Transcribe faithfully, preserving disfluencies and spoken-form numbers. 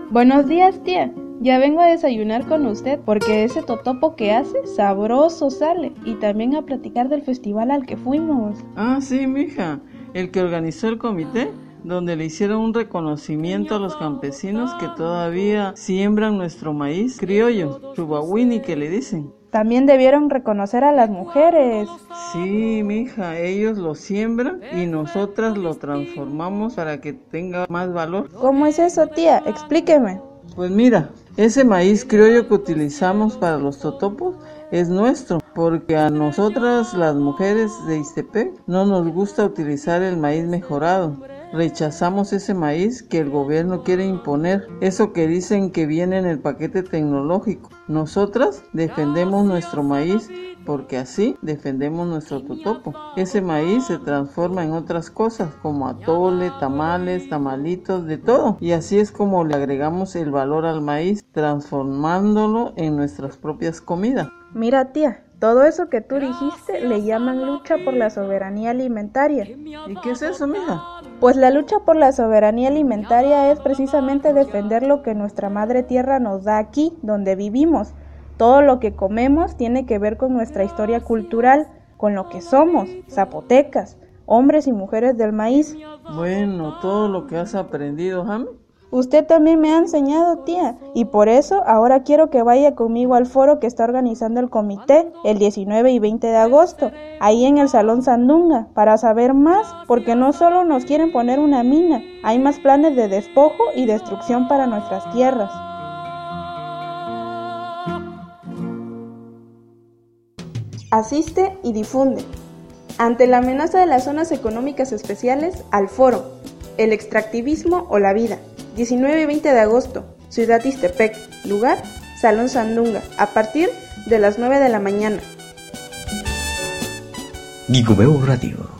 Buenos días, tía. Ya vengo a desayunar con usted porque ese totopo que hace, sabroso sale. Y también a platicar del festival al que fuimos. Ah, sí, mija. El que organizó el comité, donde le hicieron un reconocimiento a los campesinos que todavía siembran nuestro maíz criollo, chubahuini que le dicen. También debieron reconocer a las mujeres. Sí, mija, ellos lo siembran y nosotras lo transformamos para que tenga más valor. ¿Cómo es eso, tía? Explíqueme. Pues mira, ese maíz criollo que utilizamos para los totopos es nuestro, porque a nosotras las mujeres de Ixtepec no nos gusta utilizar el maíz mejorado. Rechazamos ese maíz que el gobierno quiere imponer, eso que dicen que viene en el paquete tecnológico. Nosotras defendemos nuestro maíz porque así defendemos nuestro totopo. Ese maíz se transforma en otras cosas como atole, tamales, tamalitos, de todo. Y así es como le agregamos el valor al maíz, transformándolo en nuestras propias comidas. Mira, tía, todo eso que tú dijiste le llaman lucha por la soberanía alimentaria. ¿Y qué es eso, mija? Pues la lucha por la soberanía alimentaria es precisamente defender lo que nuestra madre tierra nos da aquí, donde vivimos. Todo lo que comemos tiene que ver con nuestra historia cultural, con lo que somos, zapotecas, hombres y mujeres del maíz. Bueno, todo lo que has aprendido, Jame. Usted también me ha enseñado, tía, y por eso ahora quiero que vaya conmigo al foro que está organizando el comité el diecinueve y veinte de agosto, ahí en el Salón Sandunga, para saber más, porque no solo nos quieren poner una mina, hay más planes de despojo y destrucción para nuestras tierras. Asiste y difunde. Ante la amenaza de las zonas económicas especiales, al foro, el extractivismo o la vida. diecinueve y veinte de agosto, Ciudad Ixtepec, lugar, Salón Sandunga, a partir de las nueve de la mañana. Guicubeo Radio.